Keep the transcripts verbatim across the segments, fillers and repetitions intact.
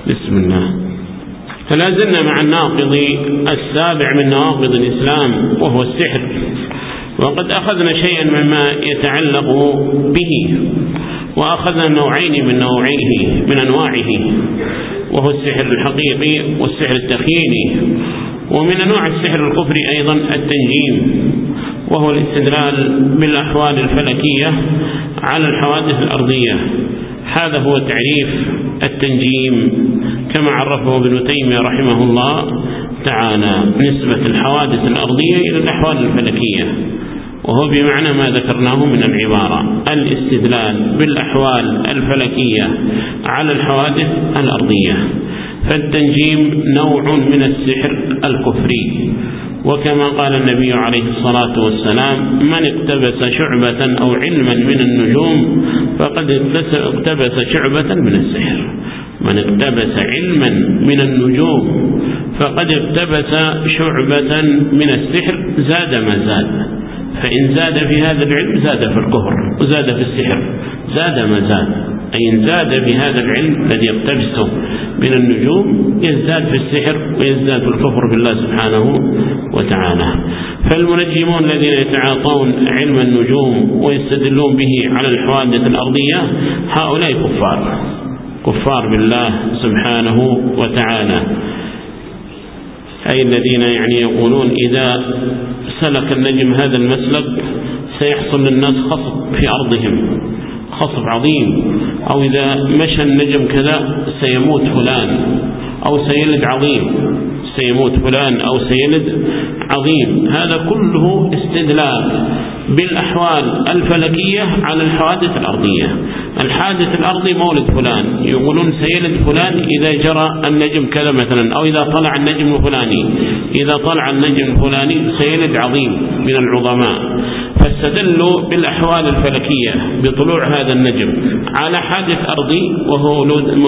بسم الله. فلا زلنا مع الناقض السابع من نواقض الإسلام وهو السحر، وقد أخذنا شيئا مما يتعلق به، وأخذنا نوعين من نوعيه من أنواعه، وهو السحر الحقيقي والسحر التخييلي. ومن أنواع السحر الكفري أيضا التنجيم، وهو الاستدلال بالأحوال الفلكية على الحوادث الأرضية. هذا هو تعريف التنجيم كما عرفه ابن تيمية رحمه الله تعالى، نسبة الحوادث الأرضية إلى الأحوال الفلكية، وهو بمعنى ما ذكرناه من العبارة، الاستدلال بالأحوال الفلكية على الحوادث الأرضية. فالتنجيم نوع من السحر الكفري، وكما قال النبي عليه الصلاة والسلام: من اقتبس شعبة أو علما من النجوم فقد اقتبس شعبة من السحر. من اقتبس علما من النجوم فقد اقتبس شعبة من السحر، زاد ما زاد. فإن زاد في هذا العلم زاد في الكفر، وزاد في السحر زاد ما زاد. أي إن زاد في هذا العلم الذي يقتبسه من النجوم يزداد في السحر ويزداد في الكفر بالله سبحانه وتعالى. فالمنجمون الذين يتعاطون علم النجوم ويستدلون به على الحوادث الأرضية هؤلاء كفار، كفار بالله سبحانه وتعالى. أي الذين يعني يقولون إذا سلك النجم هذا المسلك سيحصل للناس خصب في أرضهم، خصب عظيم، أو إذا مشى النجم كذا سيموت فلان، أو سيلد عظيم، سيموت فلان أو سيلد عظيم. هذا كله استدلال بالأحوال الفلكية على الحوادث الأرضية. الحادث الأرضي مولد فلان، يقولون سيلد فلان إذا جرى النجم كذا مثلا، أو إذا طلع النجم الفلاني، إذا طلع النجم الفلاني سيلد عظيم من العظماء. فاستدلوا بالأحوال الفلكية بطلوع هذا النجم على حادث أرضي، وهو ولود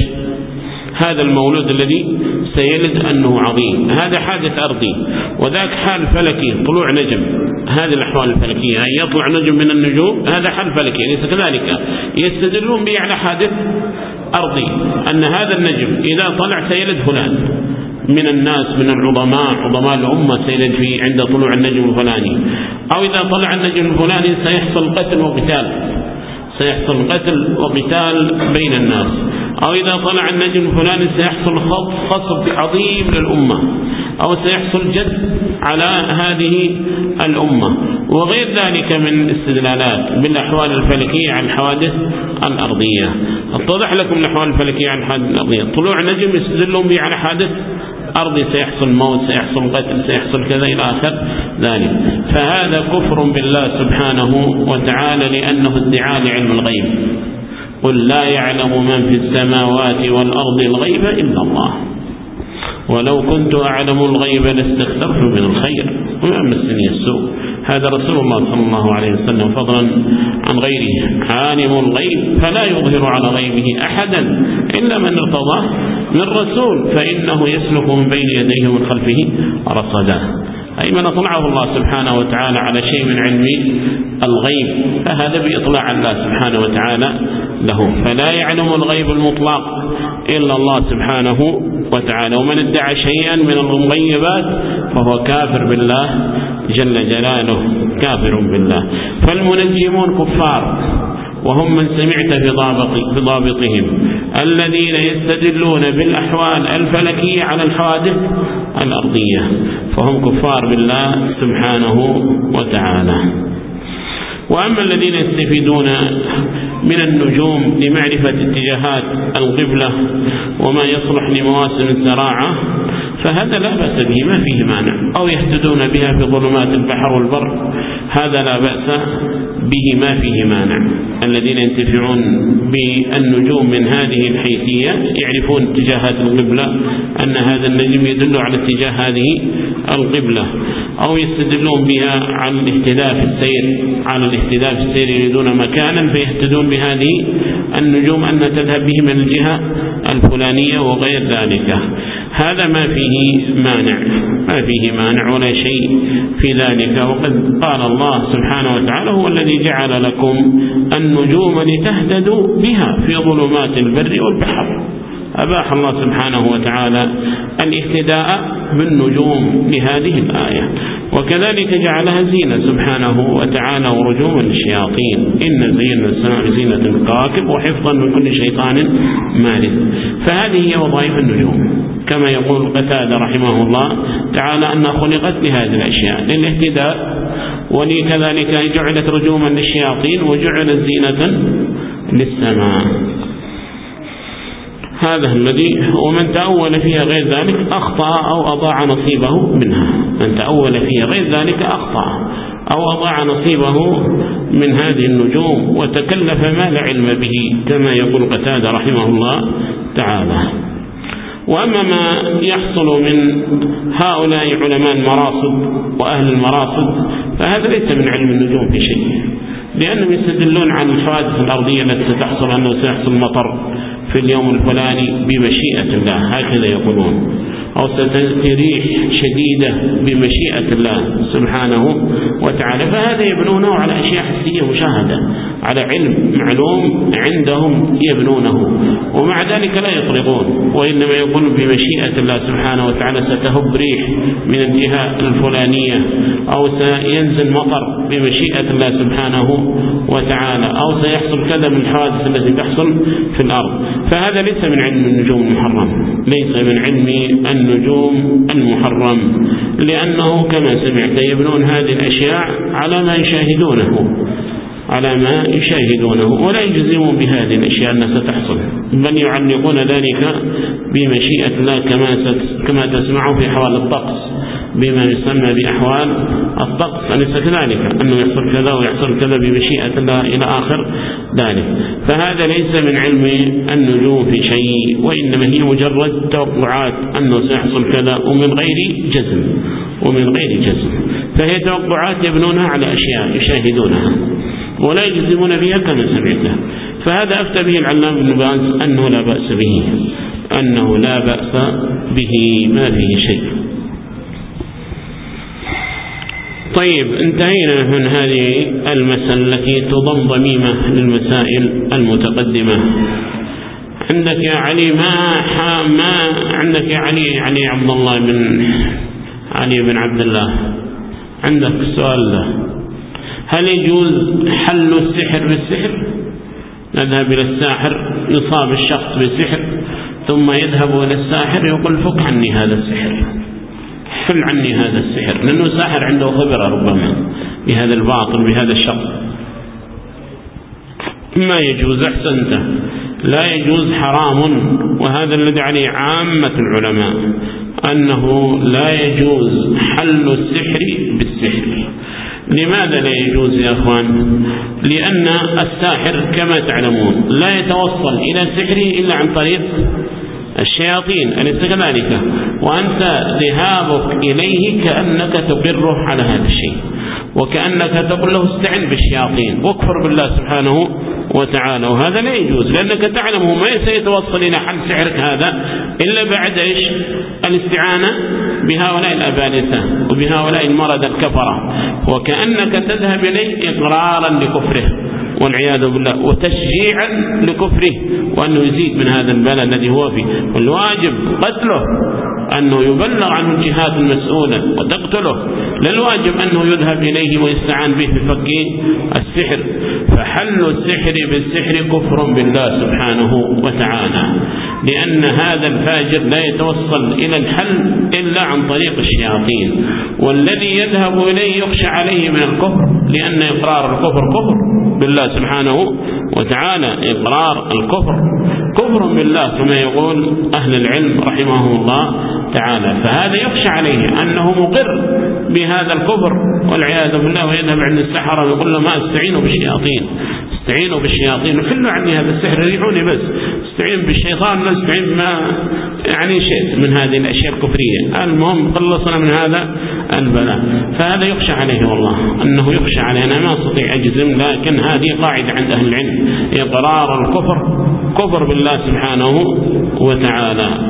هذا المولود الذي سيلد أنه عظيم. هذا حادث أرضي، وذاك حال فلكي طلوع نجم. هذه الأحوال الفلكية، أن يطلع نجم من النجوم هذا حال فلكي ليس كذلك. يستدلون به على حادث أرضي، أن هذا النجم إذا طلع سيلد فلان من الناس من العظماء، عظماء الأمة سيلد في عند طلوع النجم الفلاني، أو إذا طلع النجم الفلاني سيحصل قتل وقتال، سيحصل قتل وقتال بين الناس، أو إذا طلع النجم الفلاني سيحصل خصب عظيم للأمة، أو سيحصل جد على هذه الأمة، وغير ذلك من استدلالات بالأحوال الفلكية على الحوادث الأرضية. اتضح لكم الأحوال الفلكية على الحوادث الأرضية. طلوع نجم يستدلون به على حادث أرضي، سيحصل موت، سيحصل قتل، سيحصل كذا إلى آخر ذلك. فهذا كفر بالله سبحانه وتعالى، لأنه ادعاء لعلم الغيب. قل لا يعلم من في السماوات والأرض الغيب إلا الله، ولو كنت أعلم الغيب لاستكثرت من الخير وما مسني السوء. هذا رسول الله صلى الله عليه وسلم فضلا عن غيره، عالم الغيب فلا يظهر على غيبه أحدا إلا من ارتضاه من رسول، فإنه يسلك من بين يديه ومن خلفه رصدا. أي من أطلعه الله سبحانه وتعالى على شيء من علم الغيب، فهذا بإطلاع الله سبحانه وتعالى له. فلا يعلم الغيب المطلق إلا الله سبحانه وتعالى. ومن ادعى شيئا من المغيبات فهو كافر بالله جل جلاله، كافر بالله. فالمنجمون كفار، وهم من سمعت في ضابطهم الذين يستدلون بالأحوال الفلكية على الحوادث الأرضية، فهم كفار بالله سبحانه وتعالى. وأما الذين يستفيدون من النجوم لمعرفة اتجاهات القبلة وما يصلح لمواسم الزراعة فهذا لا بأس به، ما فيه مانع. أو يهتدون بها في ظلمات البحر والبر، هذا لا بأس به، ما فيه مانع. الذين ينتفعون بالنجوم من هذه الحيثية يعرفون اتجاهات القبلة، أن هذا النجم يدل على اتجاه هذه القبلة، أو يستدلون بها على الاهتداء في السير، على الاهتداء في السير يريدون مكانا فيهتدون بهذه النجوم أن تذهب بهم من الجهة الفلانية وغير ذلك. هذا ما فيه مانع، ما فيه مانع ولا شيء في ذلك. وقد قال الله سبحانه وتعالى: هو الذي جعل لكم النجوم لتهتدوا بها في ظلمات البر والبحر. أباح الله سبحانه وتعالى الاهتداء بالنجوم لهذه الآية، وكذلك جعلها زينة سبحانه وتعالى ورجوما للشياطين. إن زينا السماء بزينة الكواكب وحفظا من كل شيطان مارد. فهذه هي وظائف النجوم، كما يقول قتادة رحمه الله تعالى أنها خلقت لهذه الأشياء، للاهتداء، ولكذلك جعلت رجوما للشياطين وجعلت زينة للسماء. هذا الذي ومن تأول فيها غير ذلك أخطأ أو أضاع نصيبه منها. من تأول فيها غير ذلك أخطأ أو أضاع نصيبه من هذه النجوم وتكلف ما لا علم به، كما يقول قتادة رحمه الله تعالى. وأما ما يحصل من هؤلاء علماء المراصد وأهل المراصد فهذا ليس من علم النجوم في شيء، لأنهم يستدلون عن الحوادث الأرضية التي ستحصل، أنه سيحصل مطر في اليوم الفلاني بمشيئة الله، هكذا يقولون، أو ستأتي ريح شديدة بمشيئة الله سبحانه وتعالى. فهذا يبنونه على أشياء حسية مشاهدة، على علم معلوم عندهم يبنونه، ومع ذلك لا يطلقون، وإنما يقولون بمشيئة الله سبحانه وتعالى ستهب ريح من الجهة الفلانية، أو سينزل مطر بمشيئة الله سبحانه وتعالى، أو سيحصل كذا من الحوادث التي تحصل في الأرض. فهذا ليس من علم النجوم المحرم، ليس من علم النجوم المحرم، لأنه كما سمعت يبنون هذه الأشياء على ما يشاهدونه على ما يشاهدونه ولا يجزمون بهذه الأشياء أنها ستحصل، بل يعلقون ذلك بمشيئة الله، كما كما تسمعوا في أحوال الطقس بما يسمى بأحوال الطقس، أليس كذلك؟ أنه يحصل كذا ويحصل كذا بمشيئة الله إلى آخر ذلك. فهذا ليس من علم النجوم في شيء، وإنما هي مجرد توقعات أنه سيحصل كذا ومن غير جزم ومن غير جزم فهي توقعات يبنونها على أشياء يشاهدونها ولا يجزمون بها كما سمعته. فهذا أفتى به العلامة ابن باز أنه لا بأس به، أنه لا بأس به، ما فيه شيء. طيب، انتهينا من هذه المسألة التي تضم ضميمة للمسائل المتقدمة. عندك يا علي ما ما عندك يا علي علي عبد الله بن علي بن عبد الله، عندك سؤال له: هل يجوز حل السحر بالسحر؟ نذهب إلى الساحر، يصاب الشخص بالسحر ثم يذهب إلى الساحر يقول: فك عني هذا السحر، حل عني هذا السحر، لأنه ساحر عنده خبرة ربما بهذا الباطل بهذا الشخص. ما يجوز، أحسنت، لا يجوز، حرام. وهذا الذي عليه عامة العلماء أنه لا يجوز حل السحر بالسحر. لماذا لا يجوز يا أخوان؟ لأن الساحر كما تعلمون لا يتوصل إلى سحره إلا عن طريق الشياطين، أليس كذلك؟ وأنت ذهابك إليه كأنك تقره على هذا الشيء، وكأنك تقول له استعن بالشياطين واكفر بالله سبحانه وتعالى، وهذا لا يجوز، لأنك تعلم ما سيتوصل إلى حل سحرك هذا إلا بعد إيش؟ الاستعانة بهؤلاء الأبالسة وبهؤلاء المرضى الكفرة، وكأنك تذهب إليه إقرارا لكفره والعياذ بالله وتشجيعا لكفره، وأنه يزيد من هذا البلاء الذي هو فيه. والواجب قتله، أنه يبلغ عنه الجهات المسؤولة وتقتله، لا الواجب أنه يذهب إليه ويستعان به في فك السحر. فحل السحر بالسحر كفر بالله سبحانه وتعالى، لأن هذا الفاجر لا يتوصل إلى الحل إلا عن طريق الشياطين، والذي يذهب إليه يخشى عليه من الكفر، لأن إقرار الكفر كفر بالله سبحانه وتعالى، إقرار الكفر كفر بالله كما يقول أهل العلم رحمه الله تعالى. فهذا يخشى عليه أنه مقر بهذا الكفر والعياذ بالله، ويذهب عند السحرة ويقول له: ما استعينوا بالشياطين، استعينوا بالشياطين وحلوا عني هذا السحر، ريحوني بس، استعين بالشيطان، لا استعين ما يعني شيء من هذه الأشياء الكفرية، المهم خلصنا من هذا البلاء. فهذا يخشى عليه والله، أنه يخشى عليه. أنا ما أستطيع أجزم، لكن هذه قاعدة عند أهل العلم: إقرار الكفر كفر بالله سبحانه وتعالى.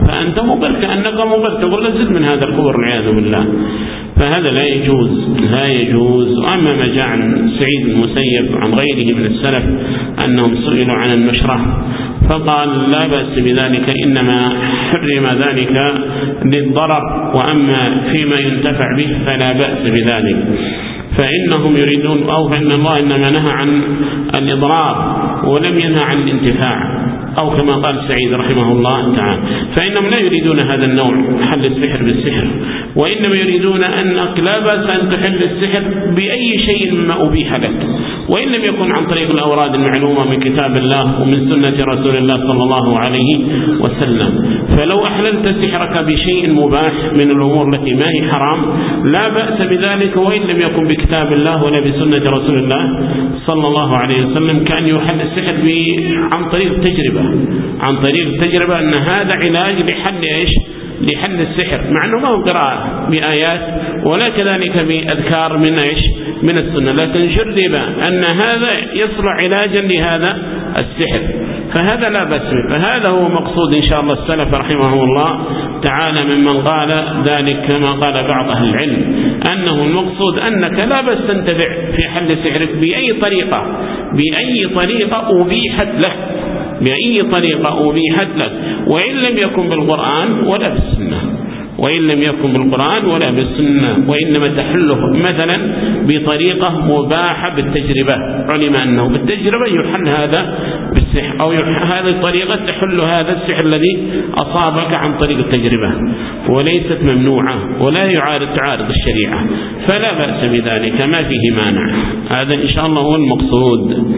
فأنت مقر كأنك مقر، تقول له زد من هذا الكفر والعياذ بالله. فهذا لا يجوز لا يجوز. وأما ما جاء عن سعيد المسيب عن غيره من السلف أنهم سئلوا عن النشرة فقال لا بأس بذلك، إنما حرم ذلك للضرر، وأما فيما ينتفع به فلا بأس بذلك. فإنهم يريدون أو فإن الله إنما نهى عن الإضرار ولم ينهى عن الانتفاع، أو كما قال سعيد رحمه الله تعالى، فإنهم لا يريدون هذا النوع حل السحر بالسحر، وإنما يريدون أنك لا بأس أن تحل السحر بأي شيء مما أبيح لك، وإن لم يكن عن طريق الأوراد المعلومة من كتاب الله ومن سنة رسول الله صلى الله عليه وسلم. فلو أحللت سحرك بشيء مباح من الأمور التي ما هي حرام لا بأس بذلك، وإن لم يكن بكتاب الله ولا بسنة رسول الله صلى الله عليه وسلم، كان يحل السحر عن طريق التجربة عن طريق التجربة أن هذا علاج لحل إيش لحل السحر، مع أنه ما هو قراءة بآيات ولا كذلك بأذكار من إيش من السنة، لكن جرب أن هذا يصلح علاجا لهذا السحر، فهذا لا بأس به. فهذا هو مقصود إن شاء الله السلف رحمه الله تعالى ممن قال ذلك كما قال بعض أهل العلم، أنه المقصود أنك لا بأس تنتفع في حل سحرك بأي طريقة بأي طريقة أبيحت له بأي طريقة أبيحت لك، وإن لم يكن بالقرآن ولا بالسنة وإن لم يكن بالقرآن ولا بالسنة وإنما تحله مثلا بطريقة مباحة بالتجربة، علم أنه بالتجربة يحل هذا بالسحر، أو هذه الطريقة تحل هذا السحر الذي أصابك عن طريق التجربة، وليست ممنوعة ولا يعارض تعارض الشريعة، فلا بأس بذلك، ما فيه مانع. هذا إن شاء الله هو المقصود.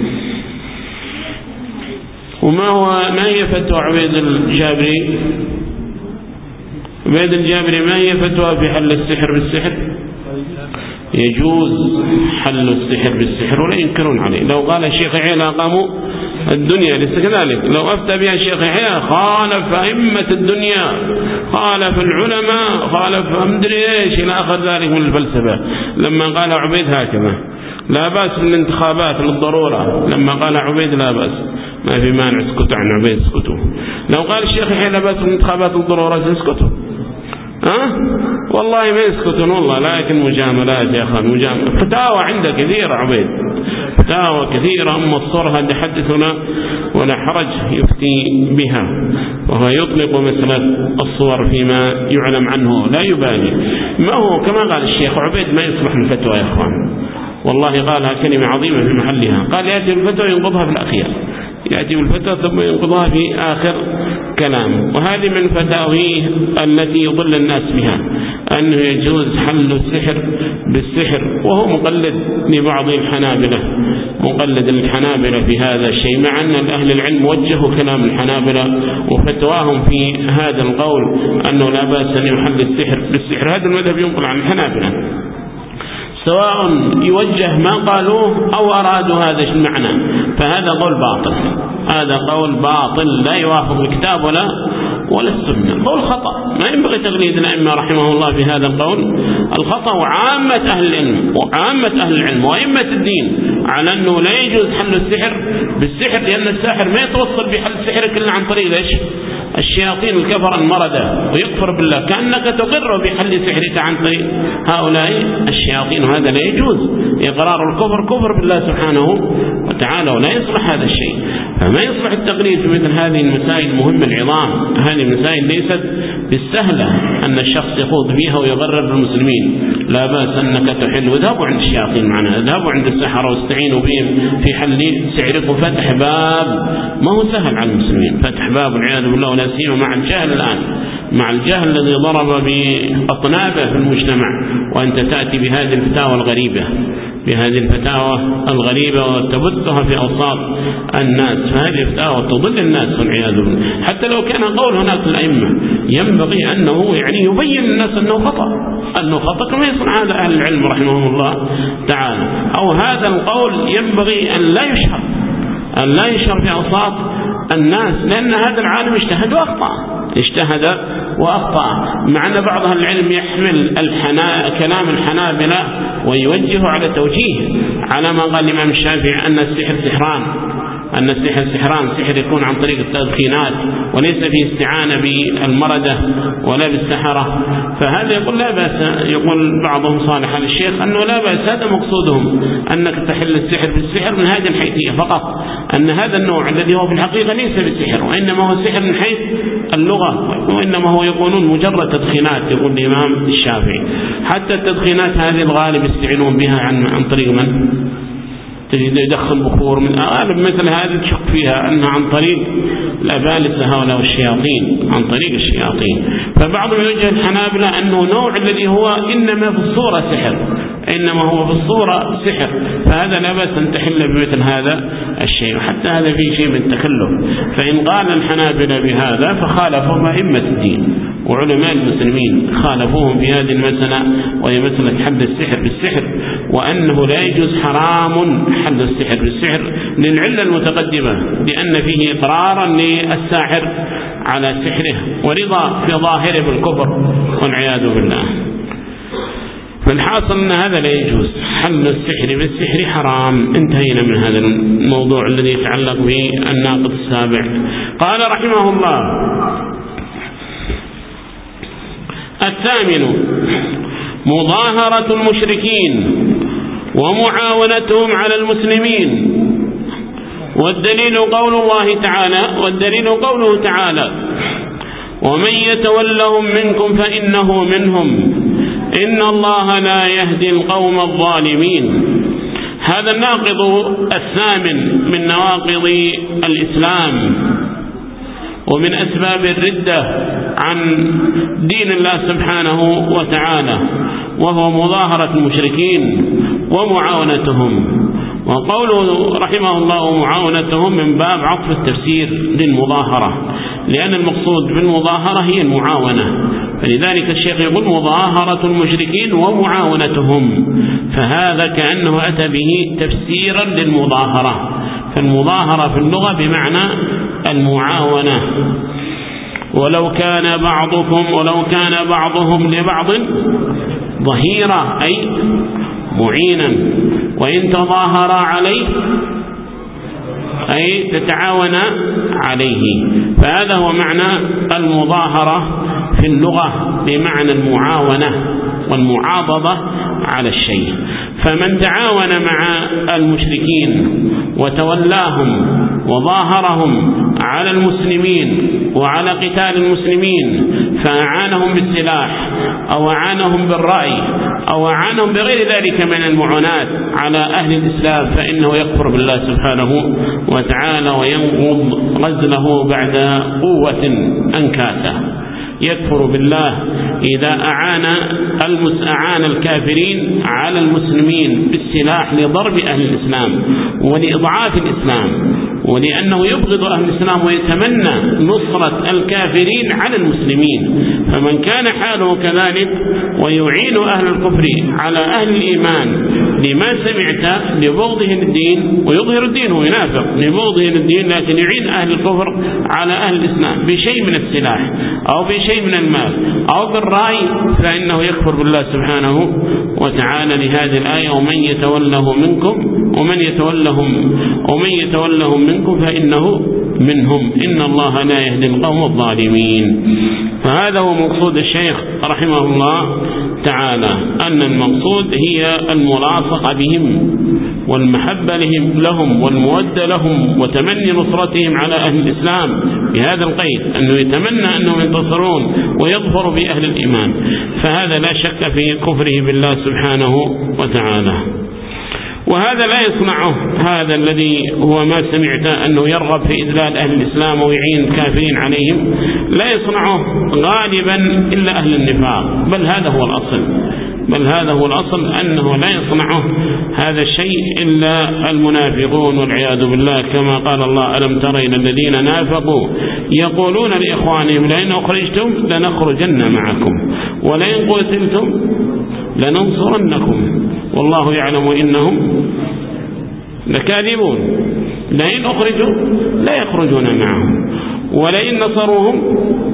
وما هو ما هي فتوى عبيد الجابري؟ عبيد الجابري ما هي فتوى في حل السحر بالسحر؟ يجوز حل السحر بالسحر ولا ينكرون عليه. لو قال الشيخ يحيى لأقاموا الدنيا، ليس كذلك. لو أفتى بها الشيخ يحيى خالف أئمة الدنيا، خالف العلماء، خالف أمدري إيش إلى آخر ذلك من الفلسفة. لما قال عبيد هكذا لا بأس بالانتخابات للضرورة، لما قال عبيد لا بأس، ما في مانع، اسكتوا عن عبيد اسكتوا. لو قال الشيخ يحيى لا بأس بالانتخابات للضرورة اسكتوا، ها والله ما يسكتون والله، لكن مجاملات يا أخوان، مجاملات. فتاوى عنده كثيرة عبيد، فتاوى كثيرة، أما الصورة يحدثنا ولا حرج يفتي بها، وهو يطلق مسألة الصور فيما يعلم عنه لا يبالي. ما هو كما قال الشيخ عبيد ما يصلح الفتوى يا أخوان، والله قالها كلمة عظيمة في محلها، قال يأتي الفتوى ينقضها في الأخير، يأتي بالفتوى ثم ينقضها في آخر كلام. وهذه من فتاويه التي يضل الناس بها، أنه يجوز حل السحر بالسحر، وهو مقلد لبعض الحنابلة، مقلد الحنابلة في هذا الشيء، مع أن أهل العلم وجهوا كلام الحنابلة وفتواهم في هذا القول أنه لا بأس أن يحل السحر بالسحر. هذا المذهب ينقل عن الحنابلة، سواء يوجه ما قالوه أو أرادوا هذا المعنى، فهذا قول باطل، هذا قول باطل لا يوافق الكتاب ولا ولا السنة، قول خطأ. ما ينبغي تقليد الأئمة رحمه الله في هذا القول الخطأ، وعامة أهل العلم وعامة أهل العلم وأئمة الدين على أنه لا يجوز حل السحر بالسحر، لأن الساحر ما يتوصل بحل سحرك إلا عن طريق ليش الشياطين الكفر المردة، ويكفر بالله، كأنك تقر بحل سحرك عن طريق هؤلاء الشياطين، وهذا لا يجوز. إقرار الكفر كفر بالله سبحانه وتعالى، ولا يصلح هذا الشيء. فما يصلح التقليد في مثل هذه المسائل المهمة العظام. هذه المسائل ليست بالسهلة أن الشخص يخوض فيها ويغرر المسلمين، لا بأس أنك تحل. وذهبوا عند الشياطين معنا، ذهبوا عند السحرة واستعينوا بهم في حل سحرك، وفتح باب ما هو سهل على المسلمين، فتح باب والعياذ بالله، ولا سيما مع الجهل الآن، مع الجهل الذي ضرب بأطنابه في المجتمع، وأنت تأتي بهذه الفتاوى الغريبة بهذه الفتاوى الغريبة وتبثها في أوساط الناس، فهذه الفتاوى تضل الناس والعياذ بالله. حتى لو كان قول هناك الأئمة ينبغي أنه يعني يبين الناس أنه خطأ، أنه خطأ كما يصنع هذا أهل العلم رحمهم الله تعالى، أو هذا القول ينبغي أن لا يشهر أن لا يشهر في أوساط الناس، لأن هذا العالم اجتهد وأخطأ اجتهد وأخطأ مع أن بعض أهل العلم يحمل الحنا... كلام الحنابلة ويوجه على توجيه، على ما قال الإمام الشافعي أن السحر سحران، أن السحر سحران، سحر يكون عن طريق التدخينات وليس فيه استعانة بالمردة ولا بالسحرة، فهذا يقول لا بأس. يقول بعضهم صالح على الشيخ أنه لا بأس، هذا مقصودهم أنك تحل السحر بالسحر من هذه الحيثية فقط، أن هذا النوع الذي هو في الحقيقة ليس بسحر وإنما هو سحر من حيث اللغة، وإنما هو يقولون مجرد تدخينات. يقول الإمام الشافعي حتى التدخينات هذه الغالب يستعينون بها عن عن طريق من؟ تجد يدخل بخور من غالب مثل هذه تشك فيها أنها عن طريق الأبالسة هؤلاء والشياطين، عن طريق الشياطين. فبعضهم يوجه الحنابلة أنه نوع الذي هو إنما في الصورة سحر، إنما هو في الصورة سحر، فهذا لا بأس أن تحل بمثل هذا الشيء، وحتى هذا فيه شيء من تكلف. فإن قال الحنابلة بهذا فخالفهم أئمة الدين وعلماء المسلمين، خالفوهم في هذه المسألة، وهي مسألة حل السحر بالسحر، وأنه لا يجوز حرام حل السحر بالسحر للعلة المتقدمة، لأن فيه إقرارا للساحر على سحره ورضا في ظاهره بالكفر والعياذ بالله. فالحاصل أن هذا لا يجوز، حل السحر بالسحر حرام. انتهينا من هذا الموضوع الذي يتعلق بالناقض السابع. قال رحمه الله: الثامن مظاهرة المشركين ومعاونتهم على المسلمين، والدليل قول الله تعالى والدليل قوله تعالى: ومن يتولهم منكم فإنه منهم إن الله لا يهدي القوم الظالمين. هذا الناقض الثامن من نواقض الإسلام ومن أسباب الردة عن دين الله سبحانه وتعالى، وهو مظاهرة المشركين ومعاونتهم. وقوله رحمه الله معاونتهم من باب عطف التفسير للمظاهرة، لأن المقصود بالمظاهرة هي المعاونة، فلذلك الشيخ يقول مظاهرة المشركين ومعاونتهم، فهذا كأنه أتى به تفسيرا للمظاهرة. فالمظاهرة في اللغة بمعنى المعاونة. ولو كان بعضكم ولو كان بعضهم لبعض ظهيرا أي معينا، وإن تظاهر عليه أي تتعاون عليه. فهذا هو معنى المظاهرة في اللغة بمعنى المعاونة والمعاضدة على الشيء. فمن تعاون مع المشركين وتولاهم وظاهرهم على المسلمين وعلى قتال المسلمين، فأعانهم بالسلاح أو أعانهم بالرأي أو أعانهم بغير ذلك من المعونات على أهل الإسلام، فإنه يكفر بالله سبحانه وتعالى وينقض غزله بعد قوة أنكاسة. يكفر بالله إذا أعان أعان الكافرين على المسلمين بالسلاح لضرب أهل الإسلام ولإضعاف الإسلام، ولأنه يبغض أهل الإسلام ويتمنى نصرة الكافرين على المسلمين. فمن كان حاله كذلك ويعين أهل الكفر على أهل الإيمان لما سمعت لبغضه الدين، ويظهر الدين وينافق لبغضه الدين، لكن يعين أهل الكفر على أهل الإسلام بشيء من السلاح أو بشيء من المال أو بالرأي، فإنه يكفر بالله سبحانه وتعالى لهذه الآية: ومن يتوله منكم ومن يتولهم ومن يتولهم منكم فإنه منهم إن الله لا يهدي القوم الظالمين. فهذا هو مقصود الشيخ رحمه الله تعالى، أن المقصود هي الملاصقة بهم والمحبة لهم والمودة لهم وتمني نصرتهم على أهل الإسلام بهذا القيد، أنه يتمنى أنهم ينتصرون ويظفروا بأهل الإيمان. فهذا لا شك في كفره بالله سبحانه وتعالى. وهذا لا يصنعه هذا الذي هو ما سمعت أنه يرغب في إذلال أهل الإسلام ويعين الكافرين عليهم، لا يصنعه غالبا إلا أهل النفاق، بل هذا هو الأصل بل هذا هو الأصل أنه لا يصنعه هذا الشيء إلا المنافقون والعياذ بالله، كما قال الله: ألم تر إلى الذين نافقوا يقولون لإخوانهم لئن أخرجتم لنخرجن معكم ولئن قتلتم لننصرنكم والله يعلم إنهم لكاذبون. لئن أخرجوا لا يخرجون معهم ولئن نصروهم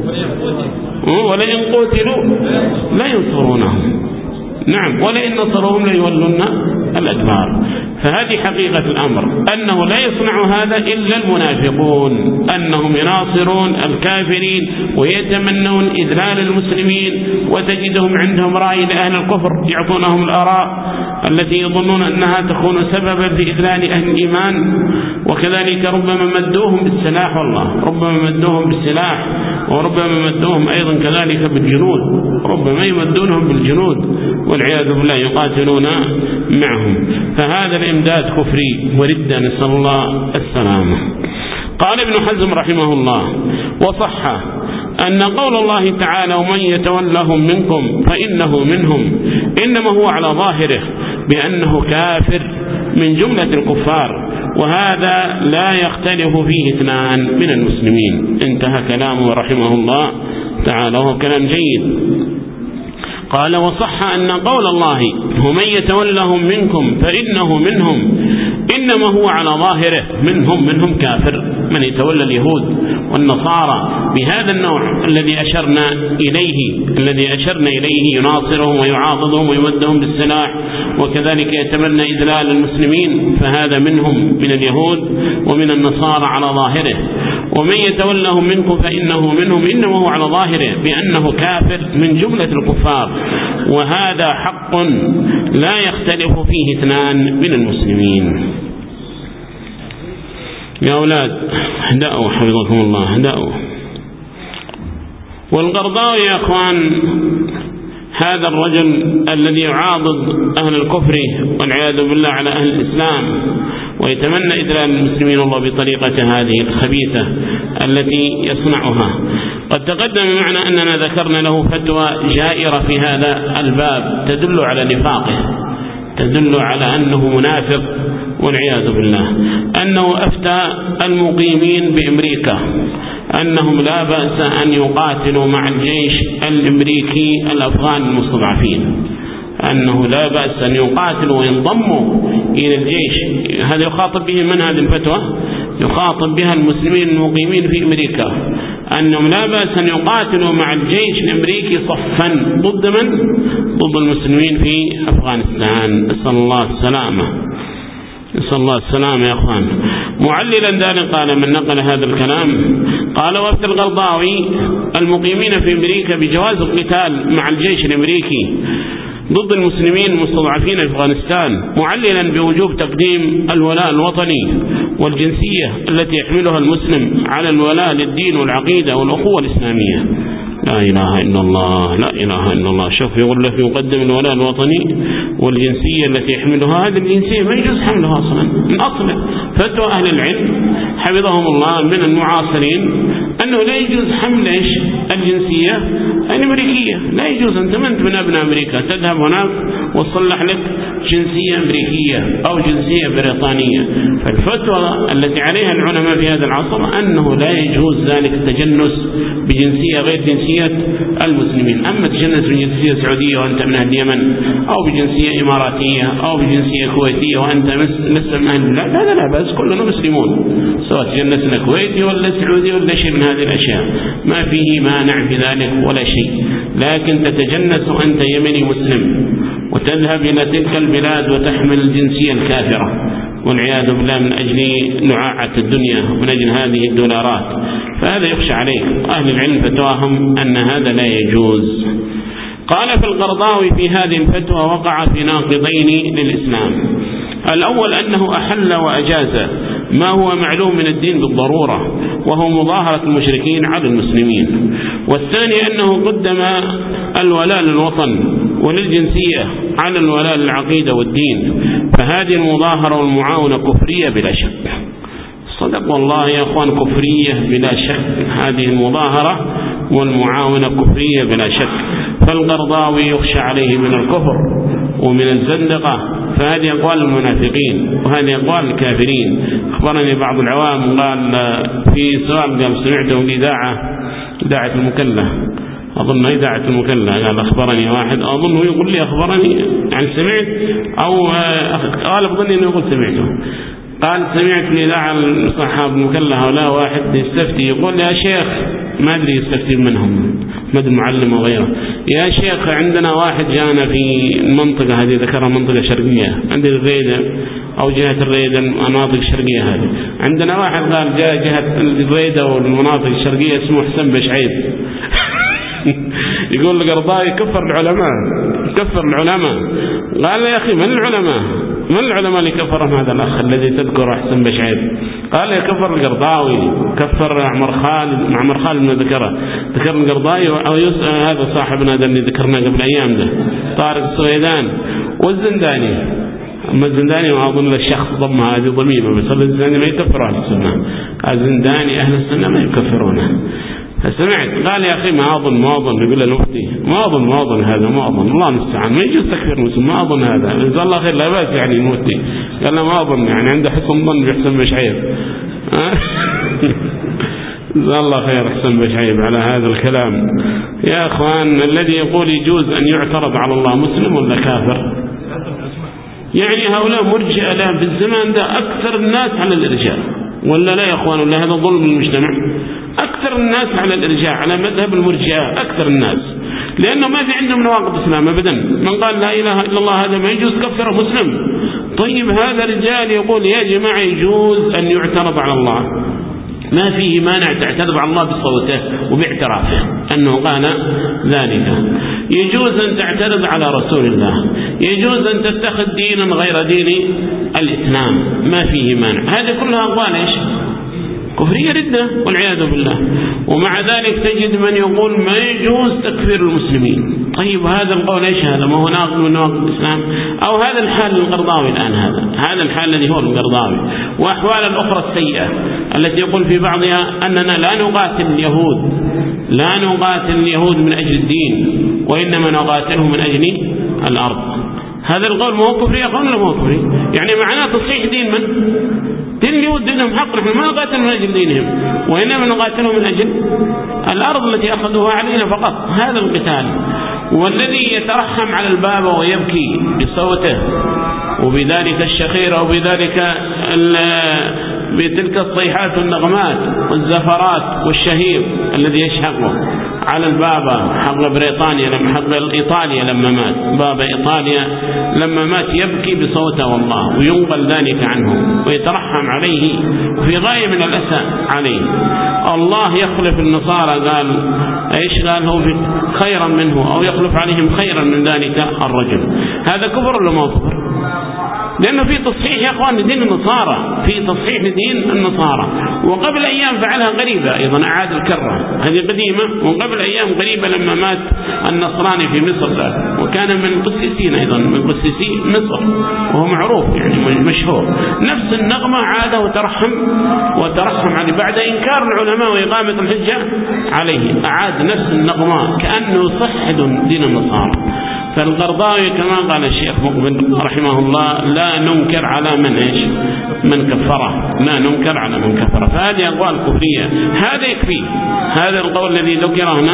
ولئن قتلوا لا ينصرونهم. نعم، ولئن نصروهم ليولون الأدبار. فهذه حقيقة الأمر، أنه لا يصنع هذا إلا المنافقون، أنهم يناصرون الكافرين ويتمنون إذلال المسلمين، وتجدهم عندهم رأي لأهل الكفر يعطونهم الآراء التي يظنون أنها تكون سببا في إذلال أهل الإيمان. وكذلك ربما مدوهم بالسلاح، والله ربما مدوهم بالسلاح، وربما مدوهم أيضا كذلك بالجنود، ربما يمدونهم بالجنود والعياذ بالله يقاتلون معهم. فهذا الإمداد كفري وردة، نسأل الله السلامة. قال ابن حزم رحمه الله: وصح أن قول الله تعالى ومن يتولهم منكم فإنه منهم إنما هو على ظاهره بأنه كافر من جملة الكفار، وهذا لا يختلف فيه اثنان من المسلمين. انتهى كلامه رحمه الله تعالى، وهو كلام جيد. قال: وصح أن قول الله ومن يتولهم منكم فإنه منهم إنما هو على ظاهره منهم منهم كافر، من يتولى اليهود والنصارى بهذا النوع الذي أشرنا إليه الذي أشرنا إليه يناصرهم ويعاضدهم ويمدهم بالسلاح، وكذلك يتمنى إذلال المسلمين، فهذا منهم من اليهود ومن النصارى على ظاهره. ومن يتولهم منكم فإنه منهم إنما هو على ظاهره بأنه كافر من جملة الكفار، وهذا حق لا يختلف فيه اثنان من المسلمين. يا أولاد اهدأوا حفظكم الله، اهدأوا. والقرضاوي يا أخوان هذا الرجل الذي يعاضد أهل الكفر والعياذ بالله على أهل الإسلام ويتمنى إذلال المسلمين الله بطريقة هذه الخبيثة التي يصنعها. قد تقدم معنا أننا ذكرنا له فتوى جائرة في هذا الباب تدل على نفاقه، تدل على أنه منافق والعياذ بالله، أنه أفتى المقيمين بأمريكا أنهم لا بأس أن يقاتلوا مع الجيش الأمريكي الأفغان المستضعفين، أنه لا بأس أن يقاتلوا وينضموا إلى الجيش. هذا يخاطب به من هذه الفتوى؟ يخاطب بها المسلمين المقيمين في أمريكا، أنهم لا بأس أن يقاتلوا مع الجيش الأمريكي صفا ضد من؟ ضد المسلمين في أفغانستان. نسأل الله السلامة، نسأل الله السلامة يا أخوان. معللا ذلك قال من نقل هذا الكلام، قال: وفتى القرضاوي المقيمين في أمريكا بجواز القتال مع الجيش الأمريكي ضد المسلمين المستضعفين في أفغانستان، معللا بوجوب تقديم الولاء الوطني والجنسية التي يحملها المسلم على الولاء للدين والعقيدة والأخوة الإسلامية. لا إله إلا الله، لا إله إلا الله. شوف يقول لك يقدم الولاء الوطني والجنسية التي يحملها، هذه الجنسية ما يجوز حملها أصلا من أصله. فتوى أهل العلم حفظهم الله من المعاصرين أنه لا يجوز حمل إيش الجنسية الأمريكية، لا يجوز. أنت من من أبناء أمريكا تذهب هناك وتصلح لك جنسية أمريكية أو جنسية بريطانية. فالفتوى التي عليها العلماء في هذا العصر أنه لا يجوز ذلك التجنس بجنسية غير جنسية المسلمين. أما تجنس بجنسية سعودية وأنت من أهل اليمن، أو بجنسية إماراتية، أو بجنسية كويتية وأنت لست من أهل البلاد، هذا لا بأس، كلنا مسلمون، سواء تجنسنا كويتي ولا سعودي ولا شيء من هذه الأشياء، ما فيه مانع في ذلك ولا شيء. لكن تتجنس وأنت يمني مسلم وتذهب إلى تلك البلاد وتحمل الجنسية الكافرة والعياذ بالله من أجل نعاعة الدنيا ومن أجل هذه الدولارات، فهذا يخشى عليك. أهل العلم فتواهم أن هذا لا يجوز. قال في القرضاوي في هذه الفتوى وقع في ناقضين للإسلام. الأول أنه أحل وأجاز ما هو معلوم من الدين بالضرورة، وهو مظاهرة المشركين على المسلمين. والثاني أنه قدم الولاء للوطن وللجنسية على الولاء للعقيدة والدين، فهذه المظاهرة والمعاونة كفرية بلا شك. صدق والله يا أخوان، كفرية بلا شك، هذه المظاهرة والمعاونة كفرية بلا شك. فالقرضاوي يخشى عليه من الكفر ومن الزندقة، فهذه أقوال المنافقين وهذه أقوال الكافرين. أخبرني بعض العوام قال في سؤال قال سمعته في إذاعة إذاعة المكلة، أظن إذاعة المكلة، قال أخبرني واحد، أظنه يقول لي أخبرني يعني سمعت أو غالب ظني أنه يقول سمعته، قال سمعت في الإذاعة صحاب المكلة هؤلاء واحد يستفتي، يقول لي يا شيخ ما أدري يستفتي منهم مد المعلم وغيره، يا شيخ عندنا واحد جانا في المنطقة هذه، ذكرها منطقة شرقية عند الريدة أو جهة الريدة المناطق الشرقية هذه، عندنا واحد قال جاء جهة الريدة والمناطق الشرقية اسمه حسن بشعيب يقول القرضاوي كفر العلماء كفر العلماء. قال يا أخي من العلماء من العلماء اللي كفرهم هذا الأخ الذي تذكر حسن بشعيب؟ قال يكفر القرضاوي، كفر عمر خالد عمر خالد من ذكره ذكر القرضاوي، أو هذا صاحبنا هذا اللي ذكرناه قبل أيام ده طارق السويدان والزنداني. أما الزنداني ما أظن الشخص ضم هذه ضميمة، بس الزنداني ما يكفر أهل السنة، الزنداني أهل السنة ما يكفرونه. فسمعت قال يا أخي ما أظن ما أظن يقول المفتي ما أظن ما أظن هذا ما أظن الله المستعان ما يجوز تكفير مسلم ما أظن هذا جزاه الله خير لا بأس يعني المفتي قال له ما أظن يعني عنده حسن ظن بحسن بشعيب جزاه الله خير حسن بشعيب على هذا الكلام. يا أخوان الذي يقول يجوز أن يعترض على الله مسلم ولا كافر؟ يعني هؤلاء مرجئة الآن في الزمان ده أكثر الناس على الإرجاء ولا لا يا أخوان؟ ولا هذا ظلم المجتمع؟ أكثر الناس على الإرجاء على مذهب المرجئة أكثر الناس، لأنه ما في عندهم نواقض إسلام أبدا. من قال لا إله إلا الله هذا ما يجوز كفر مسلم. طيب هذا رجال يقول يا جماعة يجوز أن يعترض على الله، ما فيه مانع تعترض على الله بصوته وباعترافه أنه قال ذلك. يجوز أن تعترض على رسول الله، يجوز أن تتخذ دينا غير دين الإسلام، ما فيه مانع. هذه كلها أقوال إيش؟ كفرية ردة والعياذ بالله. ومع ذلك تجد من يقول ما يجوز تكفير المسلمين. طيب هذا القول إيش هذا؟ ما هو ناقض من نواقض الإسلام؟ أو هذا الحال القرضاوي الآن، هذا هذا الحال الذي هو القرضاوي. وأحوال الأخرى السيئة التي يقول في بعضها أننا لا نقاتل اليهود لا نقاتل اليهود من أجل الدين وإنما نقاتلهم من أجل الأرض. هذا القول ما هو كفري يقول له ما هو كفري، يعني معناه تصحيح دين من؟ دين اليهود دينهم حق، نحن ما نقاتل من أجل دينهم وإنما نقاتلهم من أجل الأرض التي أخذوها علينا فقط. هذا القتال. والذي يترحم على الباب ويبكي بصوته وبذلك الشخيرة وبذلك بتلك الصيحات والنغمات والزفرات والشهير الذي يشهق على الباب حق بريطانيا لما حق إيطاليا لما مات باب إيطاليا لما مات يبكي بصوته والله وينقل ذلك عنه ويترحم عليه في غاية من الأسى عليه. الله يخلف النصارى قال إيش قال هو خيرا منه أو يخلف عليهم خيرا من ذلك الرجل. هذا كفر ولا ما كفر؟ لأنه في تصحيح يا أخوان لدين النصارى، في تصحيح لدين النصارى. وقبل أيام فعلها قريبة أيضا أعاد الكرة، هذه قديمة. وقبل أيام قريبة لما مات النصراني في مصر وكان من قسيسين أيضا من قسيسي مصر وهو معروف يعني مشهور، نفس النغمة عاد وترحم وترحم عليه بعد إنكار العلماء وإقامة الحجة عليه، أعاد نفس النغمة كأنه يصحح دين النصارى. فالقرضاوي كما قال الشيخ مقبل رحمه الله لا ننكر على من إيش من كفره، لا ننكر على من كفره. فهذه أقوال كفرية. هذا يكفي، هذا القول الذي ذكر هنا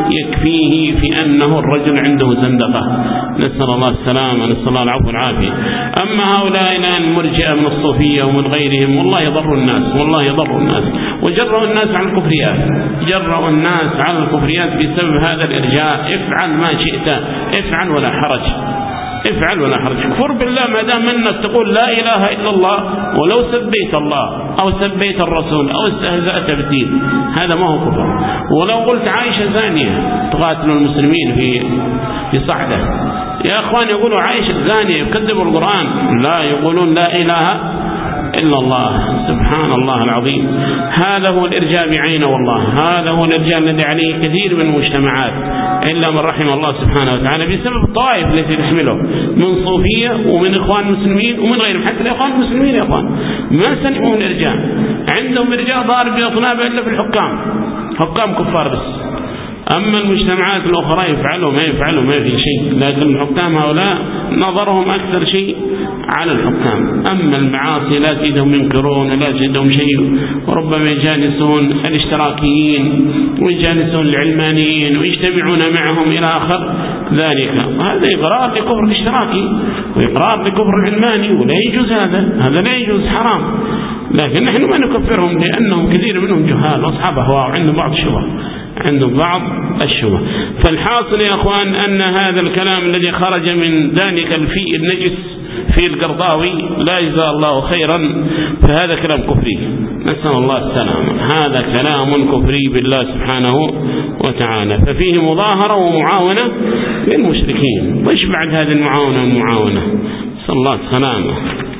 يكفيه في أنه الرجل عنده زندقة، نسأل الله السلامة نسأل الله العفو والعافية. أما هؤلاء الآن المرجئة من الصوفية ومن غيرهم والله يضر الناس، والله يضر الناس وجروا الناس على الكفريات، جروا الناس على الكفريات بسبب هذا الإرجاء. افعل ما شئت افعل ولا حرج، افعل ولا حرج. كفر بالله ما دام انك تقول لا اله الا الله ولو سبيت الله او سبيت الرسول او استهزأت بالدين هذا ما هو كفر. ولو قلت عائشة زانية تقاتل المسلمين في في صعدة، يا اخوان يقولوا عائشة زانية يكذبوا القرآن، لا يقولون لا اله إلا الله. سبحان الله العظيم. هذا هو الإرجاء بعينه والله، هذا هو الإرجاء الذي عليه كثير من المجتمعات إلا من رحم الله سبحانه وتعالى بسبب الطوائف التي تحمله من صوفية ومن إخوان المسلمين ومن غيرهم. حتى الإخوان المسلمين يا إخوان ما سلموا الإرجاء، عندهم إرجاء ضارب بأطنابه إلا في الحكام، حكام كفار بس. أما المجتمعات الأخرى يفعلوا ما يفعلوا ما في شيء، لكن الحكام هؤلاء نظرهم أكثر شيء على الحكام. أما المعاصي لا تجدهم ينكرون ولا تجدهم شيء، وربما يجالسون الاشتراكيين ويجالسون العلمانيين ويجتمعون معهم إلى آخر ذلك. هذا إقرار لكفر الاشتراكي وإقرار لكفر العلماني ولا يجوز، هذا هذا لا يجوز حرام. لكن نحن ما نكفرهم لأنهم كثير منهم جهال وأصحاب أهواء وعندهم بعض الشبهات. عنده بعض الشبه. فالحاصل يا أخوان أن هذا الكلام الذي خرج من ذلك الفيء النجس في القرضاوي لا جزاه الله خيرا، فهذا كلام كفري، نسأل الله السلامة. هذا كلام كفري بالله سبحانه وتعالى، ففيه مظاهرة ومعاونة للمشركين. وإيش بعد هذه المعاونة والمعاونة؟ نسأل الله السلامة.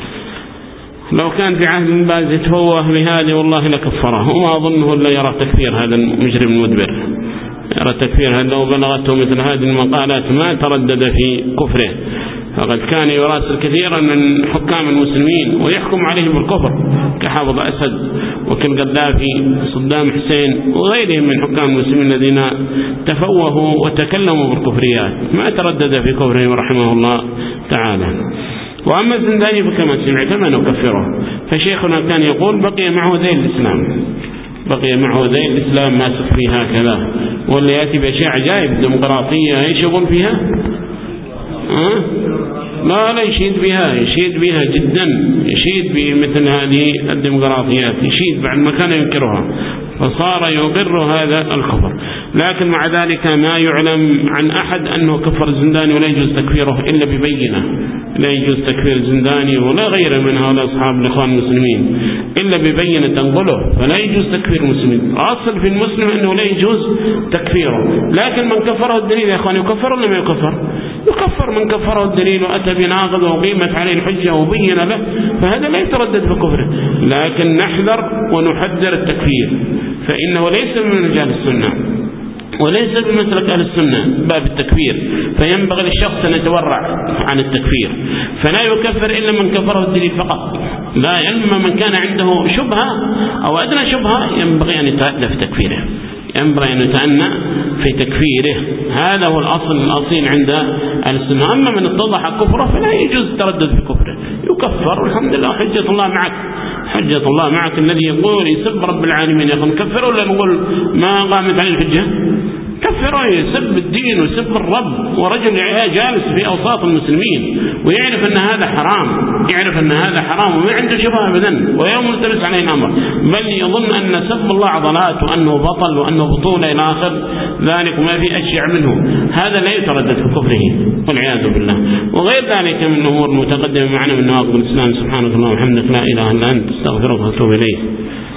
لو كان في عهد ابن باز يتفوه بهذه والله لكفره، وما أظنه إلا يرى تكفير هذا المجرم المدبر، يرى تكفير هذا. لو بلغته مثل هذه المقالات ما تردد في كفره، فقد كان يراسل كثيرا من حكام المسلمين ويحكم عليهم بالكفر كحافظ أسد وكالقذافي صدام حسين وغيرهم من حكام المسلمين الذين تفوهوا وتكلموا بالكفريات، ما تردد في كفرهم رحمه الله تعالى. وأما الزنداني فكما سمعت ما نكفره، فشيخنا كان يقول بقي معه ذي الإسلام، بقي معه ذي الإسلام ماسك فيها كذا، واللي يأتي بأشياء عجائب ديمقراطية ايش يقول فيها؟ أه؟ لا لا يشيد بها، يشيد بها جدا، يشيد بمثل هذه الديمقراطيات، يشيد بعد ما كان ينكرها، فصار يقر هذا الكفر. لكن مع ذلك ما يعلم عن أحد أنه كفر الزنداني ولا يجوز تكفيره إلا ببينة، لا يجوز تكفير الزنداني ولا غيره من هؤلاء أصحاب الإخوان المسلمين إلا ببينة تنقله، فلا يجوز تكفير المسلمين. أصل في المسلم أنه لا يجوز تكفيره، لكن من كفره الدليل يا أخوان يكفر ولا ما يكفر؟ يكفر. من كفره الدليل وأتى بناقض وقيمت عليه الحجة وبين له فهذا لا يتردد في كفره، لكن نحذر ونحذر التكفير، فإنه ليس من رجال السنة وليس بمسلك أهل السنة باب التكفير، فينبغي للشخص أن يتورع عن التكفير، فلا يكفر إلا من كفره الدليل فقط. لا، إما من كان عنده شبهة أو أدنى شبهة ينبغي أن يتأدى في تكفيره، ينبغي أن يتأنى في تكفيره. هذا هو الأصل الأصيل عند أهل السنة. أما من اتضح كفره فلا يجوز التردد في كفره، يكفر والحمد لله، حجة الله معك، حجة الله معك. الذي يقول يسب رب العالمين يقول كفر، ولا نقول ما قامت عليه الحجة؟ كفره، يسب الدين ويسب الرب، ورجل جالس في أوساط المسلمين ويعرف أن هذا حرام، يعرف أن هذا حرام وما عنده شبهة أبدا، ويوم ملتبس عليه الأمر، بل يظن أن سب الله عضلات وأنه بطل وأنه بطولة إلى آخر ذلك وما في أشياء منه، هذا لا يتردد في كفره والعياذ بالله. وغير ذلك من الأمور المتقدمة معنا من نواقض الإسلام. سبحانك اللهم وبحمدك لا إله إلا أنت، استغفرك وأتوب إليك.